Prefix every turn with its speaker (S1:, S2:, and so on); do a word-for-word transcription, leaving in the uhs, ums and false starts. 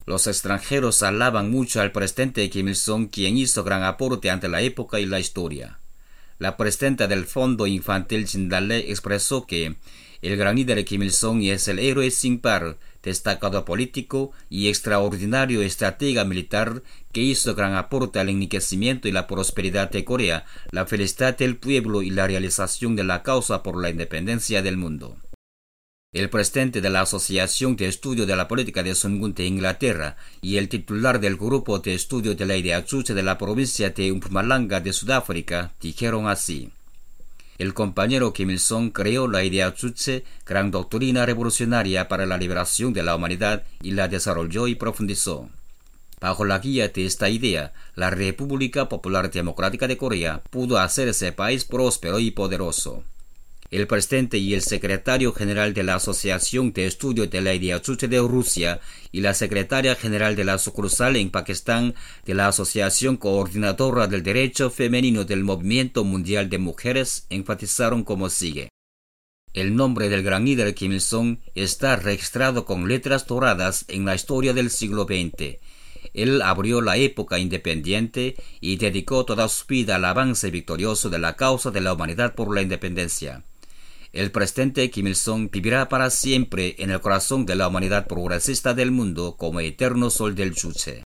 S1: Los extranjeros alaban mucho al presidente Kim Il-sung, quien hizo gran aporte ante la época y la historia. La presidenta del Fondo Infantil Jindal-Lee expresó que el gran líder Kim Il-sung es el héroe sin par, destacado político y extraordinario estratega militar que hizo gran aporte al enriquecimiento y la prosperidad de Corea, la felicidad del pueblo y la realización de la causa por la independencia del mundo. El presidente de la Asociación de Estudio de la Política de Sungun de Inglaterra y el titular del Grupo de Estudio de la Idea Juche de la provincia de Mpumalanga de Sudáfrica dijeron así: el compañero Kim Il-sung creó la Idea Juche, gran doctrina revolucionaria para la liberación de la humanidad, y la desarrolló y profundizó. Bajo la guía de esta idea, la República Popular Democrática de Corea pudo hacerse país próspero y poderoso. El presidente y el secretario general de la Asociación de Estudio de la Idea Juche de Rusia y la secretaria general de la sucursal en Pakistán de la Asociación Coordinadora del Derecho Femenino del Movimiento Mundial de Mujeres enfatizaron como sigue: el nombre del gran líder Kim Il-sung está registrado con letras doradas en la historia del siglo veinte. Él abrió la época independiente y dedicó toda su vida al avance victorioso de la causa de la humanidad por la independencia. El presidente Kim Il-sung vivirá para siempre en el corazón de la humanidad progresista del mundo como eterno sol del Juche.